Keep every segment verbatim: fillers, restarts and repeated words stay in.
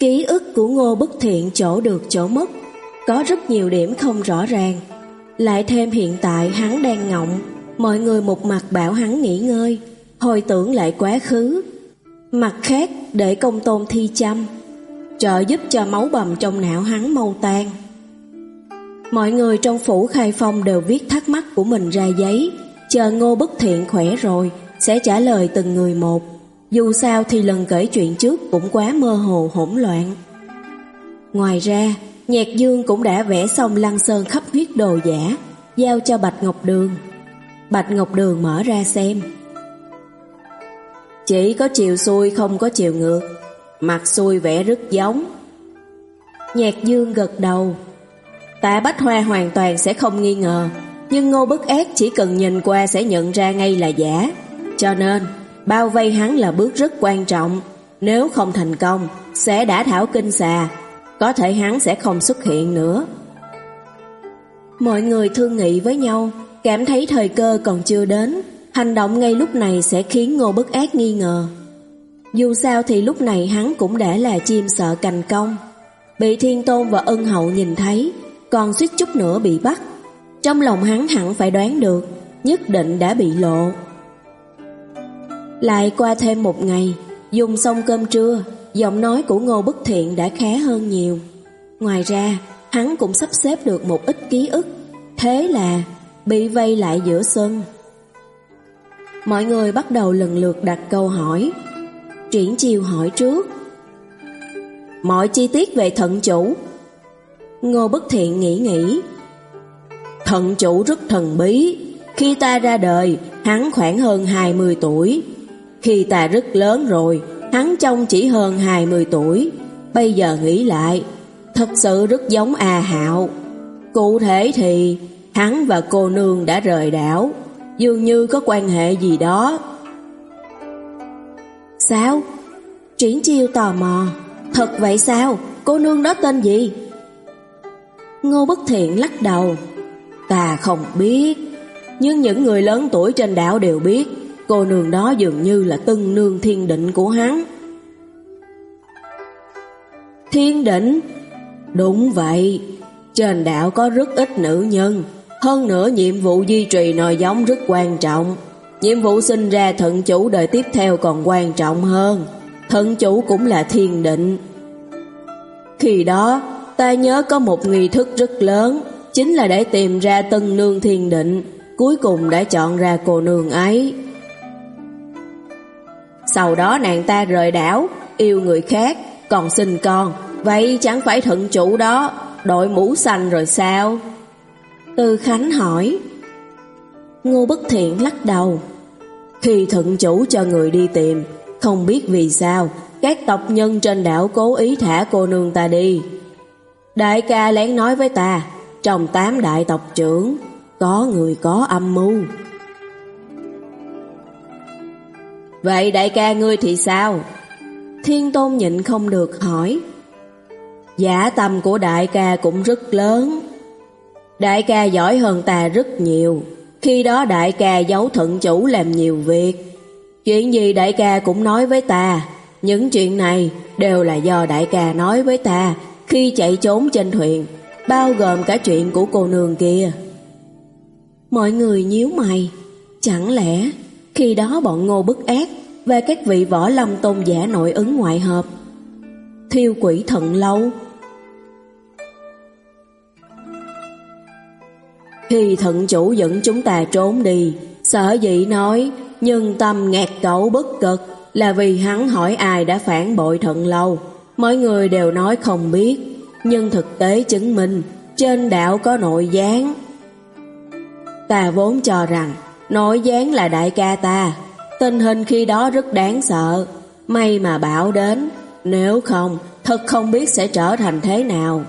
Ký ức của Ngô Bất Thiện chỗ được chỗ mất, có rất nhiều điểm không rõ ràng. Lại thêm hiện tại hắn đang ngọng, mọi người một mặt bảo hắn nghỉ ngơi, hồi tưởng lại quá khứ, mặt khác để công tôn thi chăm, trợ giúp cho máu bầm trong não hắn mau tan. Mọi người trong phủ Khai Phong đều viết thắc mắc của mình ra giấy, chờ Ngô Bất Thiện khỏe rồi sẽ trả lời từng người một. Dù sao thì lần kể chuyện trước cũng quá mơ hồ hỗn loạn. Ngoài ra, Nhạc Dương cũng đã vẽ xong Lăng Sơn khắp huyết đồ giả, giao cho Bạch Ngọc Đường. Bạch Ngọc Đường mở ra xem. Chỉ có chiều xuôi không có chiều ngược, mặt xuôi vẽ rất giống. Nhạc Dương gật đầu. Tạ Bách Hoa hoàn toàn sẽ không nghi ngờ, nhưng Ngô Bất Ác chỉ cần nhìn qua sẽ nhận ra ngay là giả. Cho nên bao vây hắn là bước rất quan trọng. Nếu không thành công sẽ đả thảo kinh xà, có thể hắn sẽ không xuất hiện nữa. Mọi người thương nghị với nhau, cảm thấy thời cơ còn chưa đến, hành động ngay lúc này sẽ khiến Ngô Bất Ác nghi ngờ. Dù sao thì lúc này hắn cũng đã là chim sợ cành cong, bị Thiên Tôn và Ân Hậu nhìn thấy, còn suýt chút nữa bị bắt. Trong lòng hắn hẳn phải đoán được, nhất định đã bị lộ. Lại qua thêm một ngày, dùng xong cơm trưa, giọng nói của Ngô Bất Thiện đã khá hơn nhiều. Ngoài ra, hắn cũng sắp xếp được một ít ký ức, thế là bị vây lại giữa sân. Mọi người bắt đầu lần lượt đặt câu hỏi. Triển Chiêu hỏi trước. Mọi chi tiết về thận chủ. Ngô Bất Thiện nghĩ nghĩ. Thận chủ rất thần bí. Khi ta ra đời, hắn khoảng hơn hai mươi tuổi. Khi ta rất lớn rồi, hắn trông chỉ hơn hai mươi tuổi. Bây giờ nghĩ lại, thật sự rất giống A Hạo. Cụ thể thì hắn và cô nương đã rời đảo, dường như có quan hệ gì đó. Sao? Triển Chiêu tò mò. Thật vậy sao? Cô nương đó tên gì? Ngô Bất Thiện lắc đầu. Ta không biết, nhưng những người lớn tuổi trên đảo đều biết. Cô nương đó dường như là tân nương Thiên Định của hắn. Thiên Định? Đúng vậy. Trên đảo có rất ít nữ nhân. Hơn nữa nhiệm vụ duy trì nòi giống rất quan trọng. Nhiệm vụ sinh ra thận chủ đời tiếp theo còn quan trọng hơn. Thận chủ cũng là Thiên Định. Khi đó ta nhớ có một nghi thức rất lớn, chính là để tìm ra tân nương Thiên Định. Cuối cùng đã chọn ra cô nương ấy. Sau đó nàng ta rời đảo, yêu người khác, còn sinh con. Vậy chẳng phải thận chủ đó đội mũ xanh rồi sao? Từ Khánh hỏi. Ngô Bất Thiện lắc đầu. Khi thận chủ cho người đi tìm, không biết vì sao các tộc nhân trên đảo cố ý thả cô nương ta đi. Đại ca lén nói với ta, trong tám đại tộc trưởng có người có âm mưu. Vậy đại ca ngươi thì sao? Thiên Tôn nhịn không được hỏi. Dã tâm của đại ca cũng rất lớn. Đại ca giỏi hơn ta rất nhiều. Khi đó đại ca giấu thận chủ làm nhiều việc. Chuyện gì đại ca cũng nói với ta. Những chuyện này đều là do đại ca nói với ta khi chạy trốn trên thuyền, bao gồm cả chuyện của cô nương kia. Mọi người nhíu mày. Chẳng lẽ khi đó bọn Ngô Bất Ác và các vị võ lâm tôn giả nội ứng ngoại hợp thiêu quỷ thận lâu? Khi thận chủ dẫn chúng ta trốn đi, sở dĩ nói nhân tâm ngạt cẩu bất cực là vì hắn hỏi ai đã phản bội thận lâu. Mọi người đều nói không biết, nhưng thực tế chứng minh trên đảo có nội gián. Ta vốn cho rằng nội gián là đại ca ta. Tình hình khi đó rất đáng sợ. May mà bảo đến, nếu không thật không biết sẽ trở thành thế nào.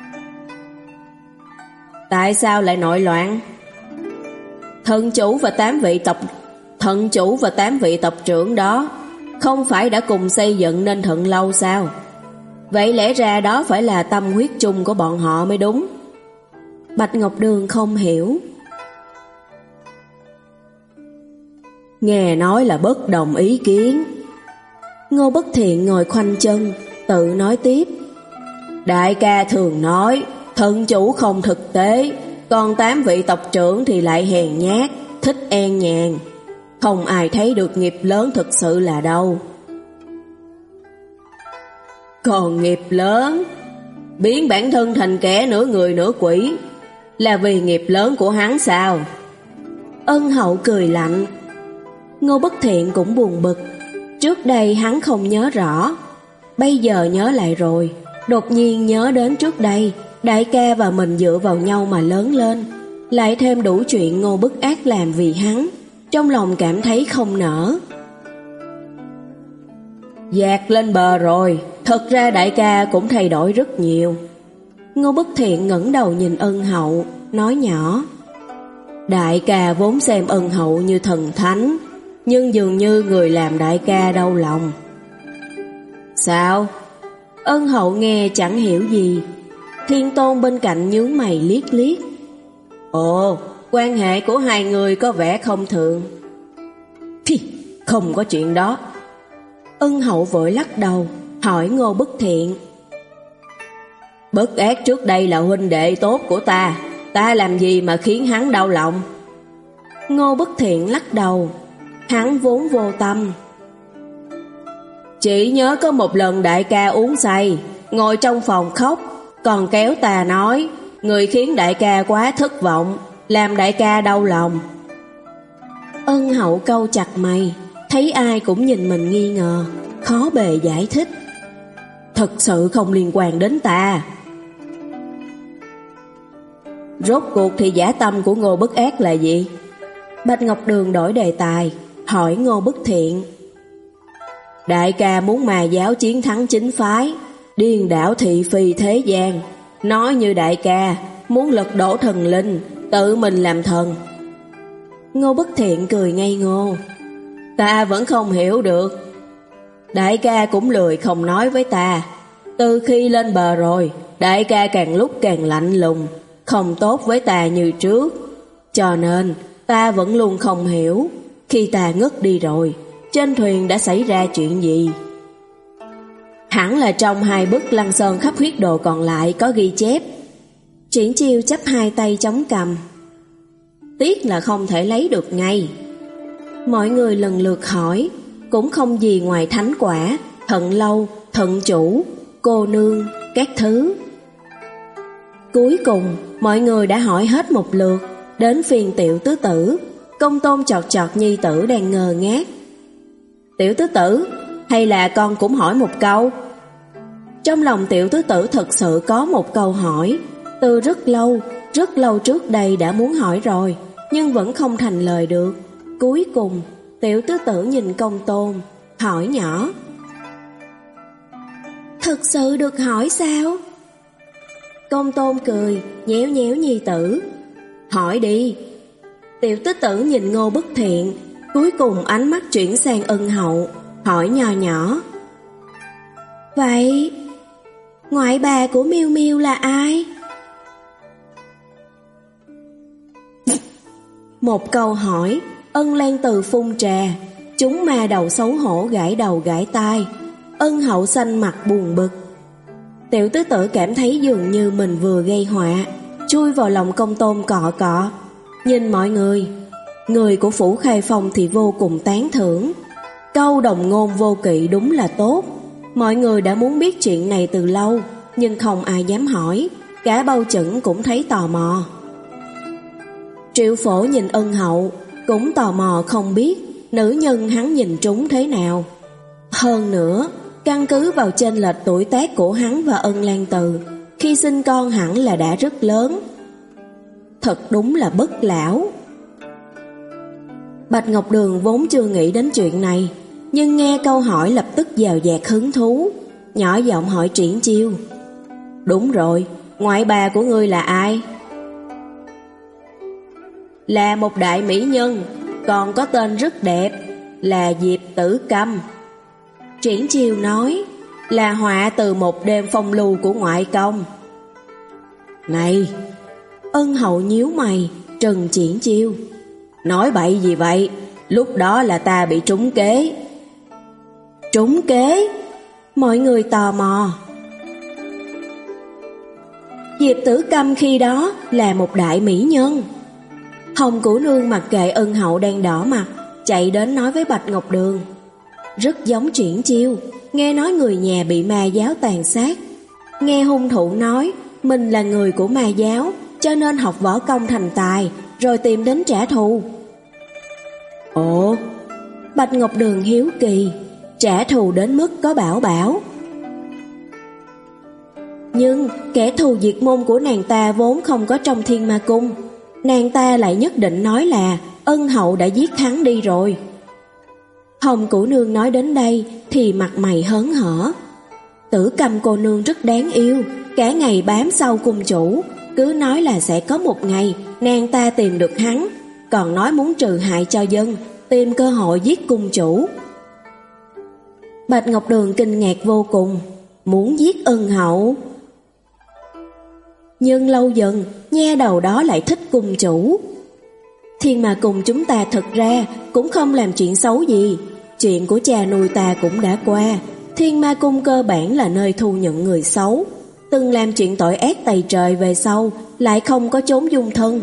Tại sao lại nội loạn? Thận chủ và tám vị tộc Thận chủ và tám vị tộc trưởng đó không phải đã cùng xây dựng nên thận lâu sao? Vậy lẽ ra đó phải là tâm huyết chung của bọn họ mới đúng. Bạch Ngọc Đường không hiểu. Nghe nói là bất đồng ý kiến. Ngô Bất Thiện ngồi khoanh chân, tự nói tiếp. Đại ca thường nói, thân chủ không thực tế, còn tám vị tộc trưởng thì lại hèn nhát, thích en nhàn. Không ai thấy được nghiệp lớn thực sự là đâu. Còn nghiệp lớn, biến bản thân thành kẻ nửa người nửa quỷ, là vì nghiệp lớn của hắn sao? Ân Hậu cười lạnh. Ngô Bất Thiện cũng buồn bực. Trước đây hắn không nhớ rõ, bây giờ nhớ lại rồi. Đột nhiên nhớ đến trước đây đại ca và mình dựa vào nhau mà lớn lên, lại thêm đủ chuyện Ngô Bức Ác làm vì hắn, trong lòng cảm thấy không nỡ. Dạt lên bờ rồi, thật ra đại ca cũng thay đổi rất nhiều. Ngô Bất Thiện ngẩng đầu nhìn Ân Hậu, nói nhỏ. Đại ca vốn xem Ân Hậu như thần thánh, nhưng dường như người làm đại ca đau lòng. Sao? Ân Hậu nghe chẳng hiểu gì. Thiên Tôn bên cạnh nhướng mày liếc liếc. Ồ, quan hệ của hai người có vẻ không thường. Phi, không có chuyện đó. Ân Hậu vội lắc đầu, hỏi Ngô Bất Thiện. Bất Ác trước đây là huynh đệ tốt của ta, ta làm gì mà khiến hắn đau lòng? Ngô Bất Thiện lắc đầu, hắn vốn vô tâm. Chỉ nhớ có một lần đại ca uống say, ngồi trong phòng khóc, còn kéo ta nói, người khiến đại ca quá thất vọng, làm đại ca đau lòng. Ân Hậu cau chặt mày, thấy ai cũng nhìn mình nghi ngờ, khó bề giải thích. Thật sự không liên quan đến ta. Rốt cuộc thì dã tâm của Ngô Bất Ác là gì? Bạch Ngọc Đường đổi đề tài, hỏi Ngô Bất Thiện. Đại ca muốn ma giáo chiến thắng chính phái, điên đảo thị phi thế gian, nói như đại ca muốn lật đổ thần linh, tự mình làm thần. Ngô Bất Thiện cười ngây ngô. Ta vẫn không hiểu được. Đại ca cũng lười không nói với ta. Từ khi lên bờ rồi, đại ca càng lúc càng lạnh lùng, không tốt với ta như trước. Cho nên ta vẫn luôn không hiểu, khi ta ngất đi rồi, trên thuyền đã xảy ra chuyện gì. Hẳn là trong hai bức Lăng Sơn khắp huyết đồ còn lại có ghi chép. Triển Chiêu chắp hai tay chống cằm. Tiếc là không thể lấy được ngay. Mọi người lần lượt hỏi, cũng không gì ngoài thánh quả, thận lâu, thận chủ, cô nương, các thứ. Cuối cùng, mọi người đã hỏi hết một lượt, đến phiên Tiểu Tứ Tử. Công Tôn chọt chọt nhi tử đang ngơ ngác. Tiểu Tứ Tử, hay là con cũng hỏi một câu? Trong lòng Tiểu Tứ Tử thật sự có một câu hỏi. Từ rất lâu, rất lâu trước đây đã muốn hỏi rồi, nhưng vẫn không thành lời được. Cuối cùng, Tiểu Tứ Tử nhìn Công Tôn, hỏi nhỏ. Thực sự được hỏi sao? Công Tôn cười, nhéo nhéo nhi tử. Hỏi đi. Tiểu Tứ Tử nhìn Ngô Bất Thiện, cuối cùng ánh mắt chuyển sang Ân Hậu, hỏi nhỏ nhỏ. Vậy, ngoại bà của Miêu Miêu là ai? Một câu hỏi, Ân Lan Từ phun trà, chúng ma đầu xấu hổ gãi đầu gãi tai. Ân Hậu xanh mặt buồn bực. Tiểu Tứ Tử cảm thấy dường như mình vừa gây họa, chui vào lòng Công Tôn cọ cọ. Nhìn mọi người, người của Phủ Khai Phong thì vô cùng tán thưởng. Câu đồng ngôn vô kỵ đúng là tốt. Mọi người đã muốn biết chuyện này từ lâu, nhưng không ai dám hỏi. Cả Bao Chẩn cũng thấy tò mò. Triệu Phổ nhìn Ân Hậu, cũng tò mò không biết nữ nhân hắn nhìn trúng thế nào. Hơn nữa, căn cứ vào chênh lệch tuổi tác của hắn và Ân Lan Từ, khi sinh con hẳn là đã rất lớn. Thật đúng là bất lão. Bạch Ngọc Đường vốn chưa nghĩ đến chuyện này, nhưng nghe câu hỏi lập tức dào dạt hứng thú, nhỏ giọng hỏi Triển Chiêu. Đúng rồi, ngoại bà của ngươi là ai? Là một đại mỹ nhân, còn có tên rất đẹp, là Diệp Tử Câm. Triển Chiêu nói, là họa từ một đêm phong lưu của ngoại công. Này! Ân Hậu nhíu mày, trừng Triển Chiêu. Nói bậy gì vậy? Lúc đó là ta bị trúng kế. Trúng kế? Mọi người tò mò. Diệp Tử Câm khi đó là một đại mỹ nhân. Hồng Cửu Nương mặc kệ Ân Hậu đang đỏ mặt, chạy đến nói với Bạch Ngọc Đường. Rất giống Triển Chiêu, nghe nói người nhà bị ma giáo tàn sát. Nghe hung thủ nói mình là người của ma giáo, cho nên học võ công thành tài, rồi tìm đến trả thù. Ồ, Bạch Ngọc Đường hiếu kỳ, trả thù đến mức có bảo bảo. Nhưng kẻ thù diệt môn của nàng ta vốn không có trong Thiên Ma Cung. Nàng ta lại nhất định nói là Ân Hậu đã giết hắn đi rồi. Hồng Cửu Nương nói đến đây thì mặt mày hớn hở. Tử Câm cô nương rất đáng yêu, cả ngày bám sau cung chủ, cứ nói là sẽ có một ngày nàng ta tìm được hắn, còn nói muốn trừ hại cho dân, tìm cơ hội giết cung chủ. Bạch Ngọc Đường kinh ngạc vô cùng, muốn giết Ân Hậu. Nhưng lâu dần, nha đầu đó lại thích cung chủ. Thiên Ma Cung chúng ta thật ra cũng không làm chuyện xấu gì, chuyện của cha nuôi ta cũng đã qua. Thiên Ma Cung cơ bản là nơi thu nhận người xấu, từng làm chuyện tội ác tày trời về sau lại không có chốn dung thân.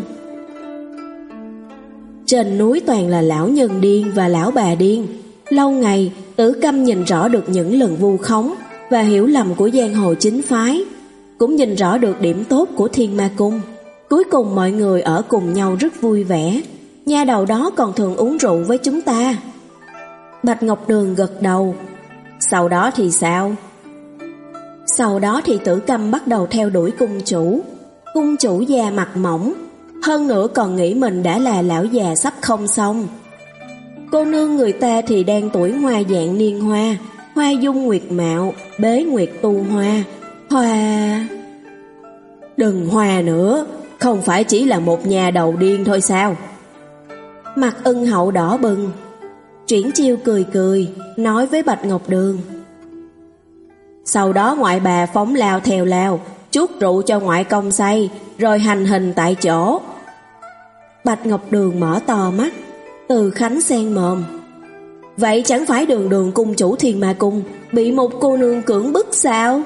Trên núi toàn là lão nhân điên và lão bà điên. Lâu ngày, Tử Câm nhìn rõ được những lần vu khống và hiểu lầm của giang hồ chính phái, cũng nhìn rõ được điểm tốt của Thiên Ma Cung. Cuối cùng mọi người ở cùng nhau rất vui vẻ. Nha đầu đó còn thường uống rượu với chúng ta. Bạch Ngọc Đường gật đầu. Sau đó thì sao? Sau đó thì Tử Câm bắt đầu theo đuổi cung chủ. Cung chủ già mặt mỏng, hơn nữa còn nghĩ mình đã là lão già sắp không xong. Cô nương người ta thì đang tuổi hoa dạng niên hoa, hoa dung nguyệt mạo, bế nguyệt tu hoa. Hoa... Đừng hoa nữa, không phải chỉ là một nhà đầu điên thôi sao? Mặt Ân Hậu đỏ bừng. Triển Chiêu cười cười, nói với Bạch Ngọc Đường. Sau đó ngoại bà phóng lao theo lao, chuốt rượu cho ngoại công say, rồi hành hình tại chỗ. Bạch Ngọc Đường mở to mắt, Từ Khánh xen mồm. Vậy chẳng phải Đường Đường cung chủ Thiên Ma Cung bị một cô nương cưỡng bức sao?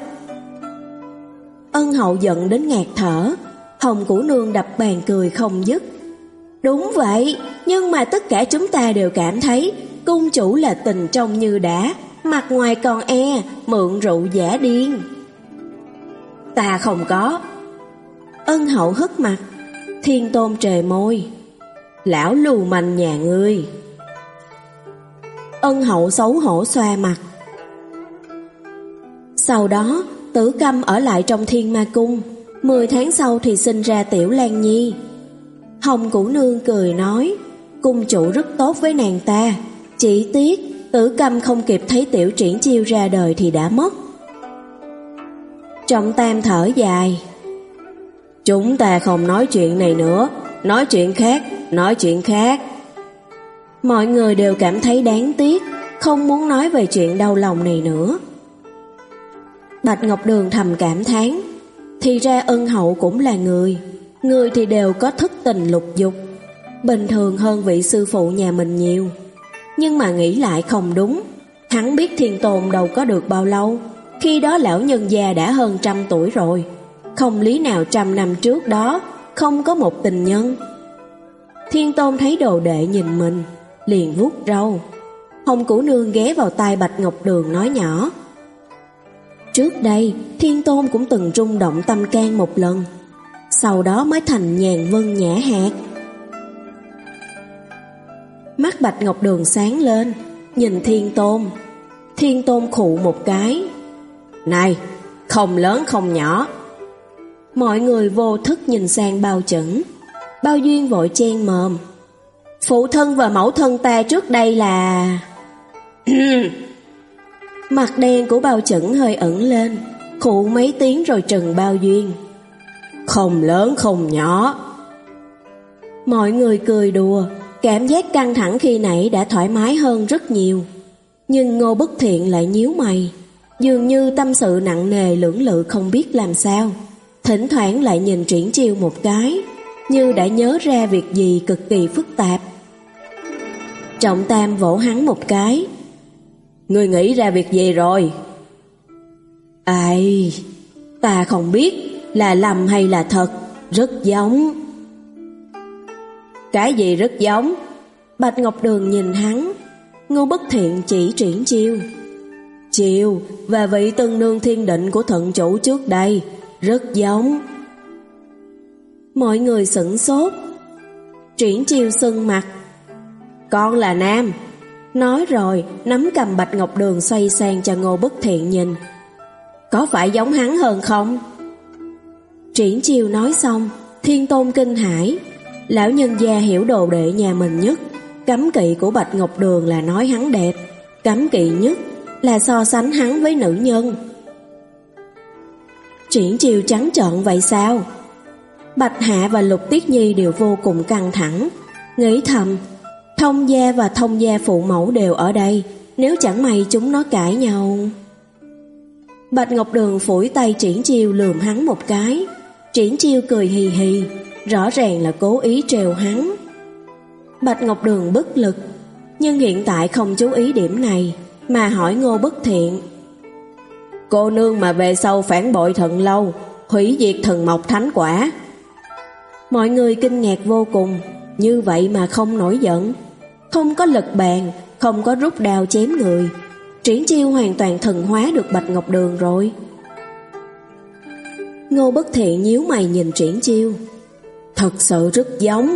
Ân Hậu giận đến ngạt thở. Hồng Cửu Nương đập bàn cười không dứt. Đúng vậy, nhưng mà tất cả chúng ta đều cảm thấy cung chủ là tình trong như đá, mặt ngoài còn e, mượn rượu giả điên. Ta không có. Ân Hậu hất mặt. Thiên Tôn trề môi. Lão lưu manh nhà ngươi. Ân Hậu xấu hổ xoa mặt. Sau đó Tử Câm ở lại trong Thiên Ma Cung. Mười tháng sau thì sinh ra Tiểu Lan Nhi. Hồng Cửu Nương cười nói, cung chủ rất tốt với nàng ta, chỉ tiếc Tử Câm không kịp thấy Tiểu Triển Chiêu ra đời thì đã mất. Trọng Tam thở dài. Chúng ta không nói chuyện này nữa, nói chuyện khác, nói chuyện khác. Mọi người đều cảm thấy đáng tiếc, không muốn nói về chuyện đau lòng này nữa. Bạch Ngọc Đường thầm cảm thán, thì ra Ân Hậu cũng là người, người thì đều có thất tình lục dục, bình thường hơn vị sư phụ nhà mình nhiều. Nhưng mà nghĩ lại không đúng, hắn biết Thiên Tôn đâu có được bao lâu, khi đó lão nhân già đã hơn trăm tuổi rồi, không lý nào trăm năm trước đó không có một tình nhân. Thiên Tôn thấy đồ đệ nhìn mình, liền vuốt râu. Hồng Cửu Nương ghé vào tai Bạch Ngọc Đường nói nhỏ, trước đây Thiên Tôn cũng từng rung động tâm can một lần, sau đó mới thành nhàn vân nhã hạt. Mắt Bạch Ngọc Đường sáng lên, nhìn Thiên Tôn. Thiên Tôn khụ một cái. Này, không lớn không nhỏ. Mọi người vô thức nhìn sang Bao Chẩn. Bao Duyên vội chen mồm. Phụ thân và mẫu thân ta trước đây là... Mặt đen của Bao Chẩn hơi ẩn lên, khụ mấy tiếng rồi trừng Bao Duyên. Không lớn không nhỏ. Mọi người cười đùa, cảm giác căng thẳng khi nãy đã thoải mái hơn rất nhiều. Nhưng Ngô Bất Thiện lại nhíu mày, dường như tâm sự nặng nề lưỡng lự không biết làm sao. Thỉnh thoảng lại nhìn Triển Chiêu một cái, như đã nhớ ra việc gì cực kỳ phức tạp. Trọng Tam vỗ hắn một cái. Ngươi nghĩ ra việc gì rồi? Ai, ta không biết là lầm hay là thật, rất giống. Cái gì rất giống? Bạch Ngọc Đường nhìn hắn. Ngô Bất Thiện chỉ Triển Chiêu. Chiêu và vị tân nương thiên định của thận chủ trước đây, rất giống. Mọi người sửng sốt. Triển Chiêu sưng mặt. Con là nam. Nói rồi nắm cầm Bạch Ngọc Đường xoay sang cho Ngô Bất Thiện nhìn. Có phải giống hắn hơn không? Triển Chiêu nói xong, Thiên Tôn kinh hãi. Lão nhân gia hiểu đồ đệ nhà mình nhất. Cấm kỵ của Bạch Ngọc Đường là nói hắn đẹp, cấm kỵ nhất là so sánh hắn với nữ nhân. Triển Chiêu trắng trợn vậy sao? Bạch Hạ và Lục Tiết Nhi đều vô cùng căng thẳng, nghĩ thầm, Thông gia và Thông gia phụ mẫu đều ở đây, nếu chẳng may chúng nó cãi nhau. Bạch Ngọc Đường phủi tay Triển Chiêu lườm hắn một cái. Triển Chiêu cười hì hì, rõ ràng là cố ý trêu hắn. Bạch Ngọc Đường bất lực, nhưng hiện tại không chú ý điểm này, mà hỏi Ngô Bất Thiện. Cô nương mà về sau phản bội Thận Lâu, hủy diệt Thần Mộc Thánh Quả. Mọi người kinh ngạc vô cùng, như vậy mà không nổi giận. Không có lật bàn, không có rút đao chém người. Triển Chiêu hoàn toàn thần hóa được Bạch Ngọc Đường rồi. Ngô Bất Thiện nhíu mày nhìn Triển Chiêu. Thật sự rất giống.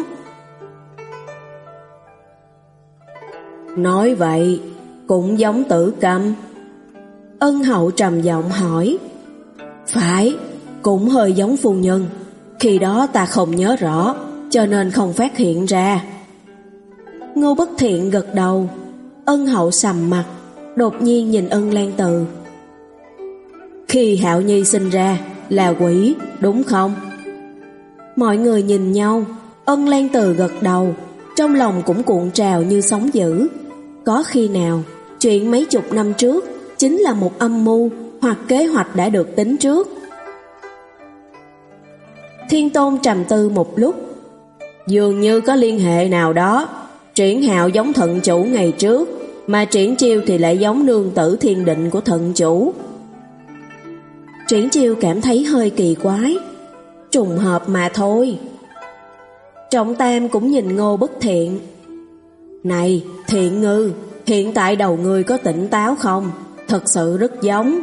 Nói vậy cũng giống Tử Cầm. Ân Hậu trầm giọng hỏi. Phải, cũng hơi giống phu nhân. Khi đó ta không nhớ rõ, cho nên không phát hiện ra. Ngô Bất Thiện gật đầu. Ân Hậu sầm mặt, đột nhiên nhìn Ân Lan Từ. Khi Hạo Nhi sinh ra là quỷ, đúng không? Mọi người nhìn nhau. Ân Lan Từ gật đầu, trong lòng cũng cuộn trào như sóng dữ. Có khi nào chuyện mấy chục năm trước chính là một âm mưu hoặc kế hoạch đã được tính trước? Thiên Tôn trầm tư một lúc. Dường như có liên hệ nào đó. Triển Hạo giống thận chủ ngày trước, mà Triển Chiêu thì lại giống nương tử thiên định của thận chủ. Triển Chiêu cảm thấy hơi kỳ quái. Trùng hợp mà thôi. Trọng Tam cũng nhìn Ngô Bất Thiện. Này, Thiện Ngư, hiện tại đầu người có tỉnh táo không? Thật sự rất giống.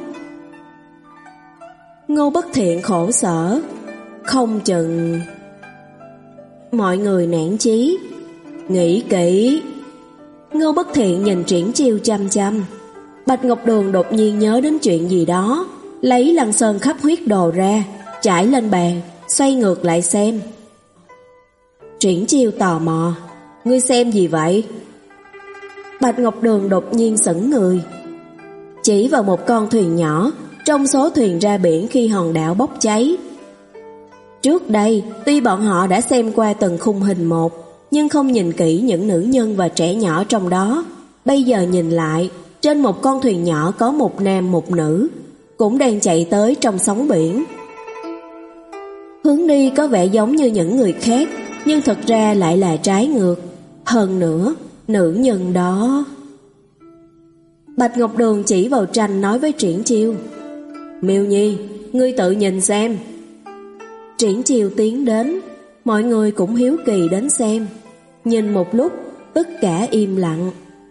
Ngô Bất Thiện khổ sở. Không chừng. Mọi người nản chí. Nghĩ kỹ. Ngô Bất Thiện nhìn Triển Chiêu chăm chăm. Bạch Ngọc Đường đột nhiên nhớ đến chuyện gì đó, lấy lăng sơn khắp huyết đồ ra, trải lên bàn, xoay ngược lại xem. Triển Chiêu tò mò. Ngươi xem gì vậy? Bạch Ngọc Đường đột nhiên sững người, chỉ vào một con thuyền nhỏ trong số thuyền ra biển khi hòn đảo bốc cháy. Trước đây, tuy bọn họ đã xem qua từng khung hình một, nhưng không nhìn kỹ những nữ nhân và trẻ nhỏ trong đó. Bây giờ nhìn lại, trên một con thuyền nhỏ có một nam một nữ, cũng đang chạy tới trong sóng biển. Hướng đi có vẻ giống như những người khác, nhưng thật ra lại là trái ngược. Hơn nữa, nữ nhân đó... Bạch Ngọc Đường chỉ vào tranh nói với Triển Chiêu. Miêu Nhi, ngươi tự nhìn xem. Triển Chiêu tiến đến, mọi người cũng hiếu kỳ đến xem. Nhìn một lúc, tất cả im lặng.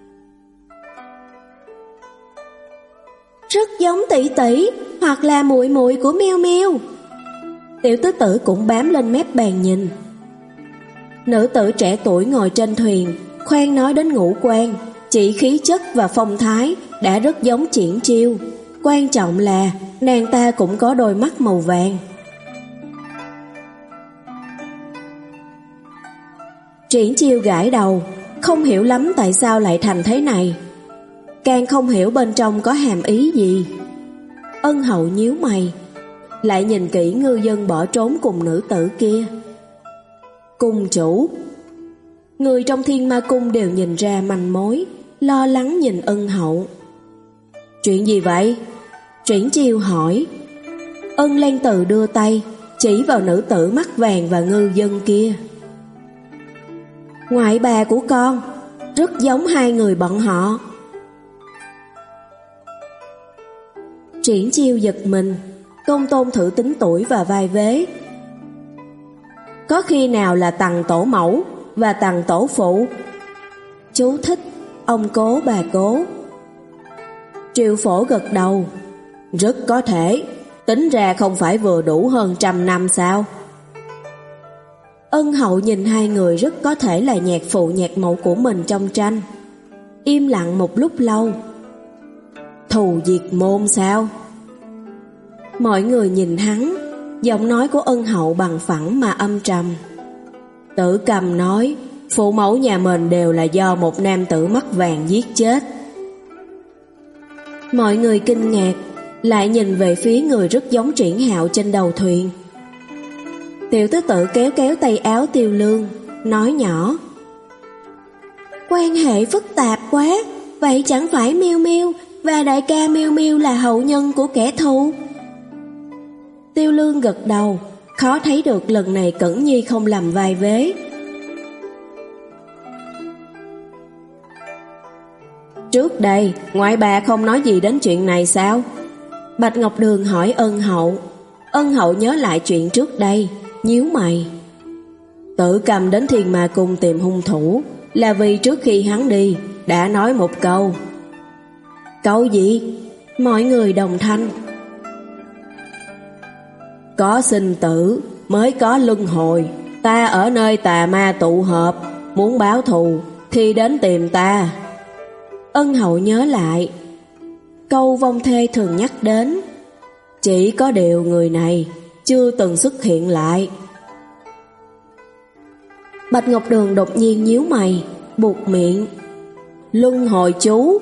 Rất giống tỷ tỷ, hoặc là muội muội của Miêu Miêu. Tiểu tứ tử cũng bám lên mép bàn nhìn. Nữ tử trẻ tuổi ngồi trên thuyền, khoan nói đến ngũ quan, chỉ khí chất và phong thái đã rất giống Triển Chiêu. Quan trọng là nàng ta cũng có đôi mắt màu vàng. Triển Chiêu gãi đầu, không hiểu lắm tại sao lại thành thế này, càng không hiểu bên trong có hàm ý gì. Ân Hậu nhíu mày, lại nhìn kỹ ngư dân bỏ trốn cùng nữ tử kia. Cung chủ. Người trong Thiên Ma Cung đều nhìn ra manh mối, lo lắng nhìn Ân Hậu. Chuyện gì vậy? Triển Chiêu hỏi. Ân Lan Từ đưa tay chỉ vào nữ tử mắt vàng và ngư dân kia. Ngoại bà của con, rất giống hai người bọn họ. Triển Chiêu giật mình, Công Tôn thử tính tuổi và vai vế. Có khi nào là Tằng tổ mẫu và Tằng tổ phụ? Chú thích: ông cố bà cố. Triệu Phổ gật đầu. Rất có thể, tính ra không phải vừa đủ hơn trăm năm sao? Ân Hậu nhìn hai người rất có thể là nhạc phụ nhạc mẫu của mình trong tranh. Im lặng một lúc lâu. Thù diệt môn sao? Mọi người nhìn hắn, giọng nói của Ân Hậu bằng phẳng mà âm trầm. Tử Cầm nói, phụ mẫu nhà mình đều là do một nam tử mắt vàng giết chết. Mọi người kinh ngạc, lại nhìn về phía người rất giống Triển Hạo trên đầu thuyền. Tiểu tứ tự kéo kéo tay áo Tiêu Lương, nói nhỏ: quan hệ phức tạp quá, vậy chẳng phải Miêu Miêu và đại ca Miêu Miêu là hậu nhân của kẻ thù? Tiêu Lương gật đầu, khó thấy được lần này Cẩn Nhi không làm vai vế. Trước đây, ngoại bà không nói gì đến chuyện này sao? Bạch Ngọc Đường hỏi Ân Hậu. Ân Hậu nhớ lại chuyện trước đây, nhíu mày. Tử Cầm đến Thiên Ma Cung tìm hung thủ là vì trước khi hắn đi đã nói một câu. Câu gì? Mọi người đồng thanh. Có sinh tử mới có luân hồi, ta ở nơi tà ma tụ hợp, muốn báo thù thì đến tìm ta. Ân Hậu nhớ lại câu vong thê thường nhắc đến, chỉ có điều người này chưa từng xuất hiện lại. Bạch Ngọc Đường đột nhiên nhíu mày, buột miệng. Luân hồi chú.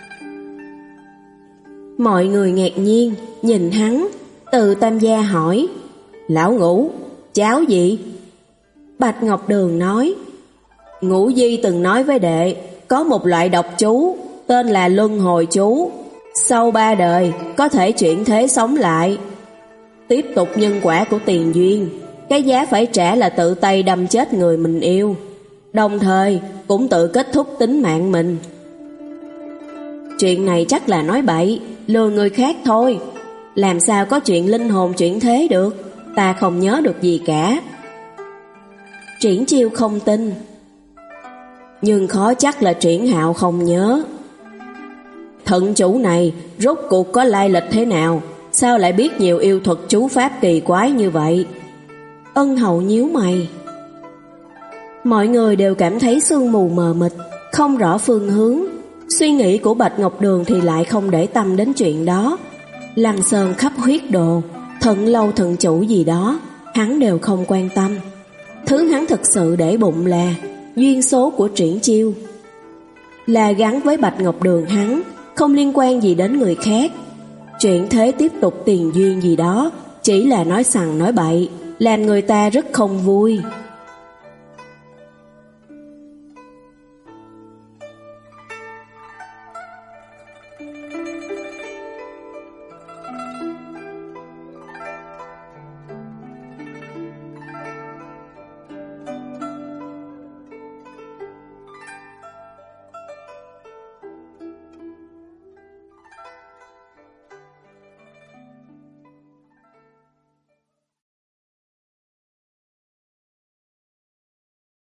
Mọi người ngạc nhiên nhìn hắn. Từ Tam Gia hỏi: Lão Ngũ, cháu gì? Bạch Ngọc Đường nói: Ngũ Di từng nói với đệ, có một loại độc chú tên là luân hồi chú, sau ba đời có thể chuyển thế sống lại, tiếp tục nhân quả của tiền duyên. Cái giá phải trả là tự tay đâm chết người mình yêu, đồng thời cũng tự kết thúc tính mạng mình. Chuyện này chắc là nói bậy, lừa người khác thôi. Làm sao có chuyện linh hồn chuyển thế được? Ta không nhớ được gì cả. Triển Chiêu không tin. Nhưng khó chắc là Triển Hạo không nhớ. Thận chủ này rốt cuộc có lai lịch thế nào? Sao lại biết nhiều yêu thuật chú pháp kỳ quái như vậy? Ân Hậu nhíu mày. Mọi người đều cảm thấy sương mù mờ mịt, không rõ phương hướng. Suy nghĩ của Bạch Ngọc Đường thì lại không để tâm đến chuyện đó. Lăng Sơn khắp huyết đồ, thận lâu thận chủ gì đó, hắn đều không quan tâm. Thứ hắn thực sự để bụng là duyên số của Triển Chiêu, là gắn với Bạch Ngọc Đường hắn, không liên quan gì đến người khác. Chuyện thế tiếp tục tiền duyên gì đó chỉ là nói sằng nói bậy, làm người ta rất không vui.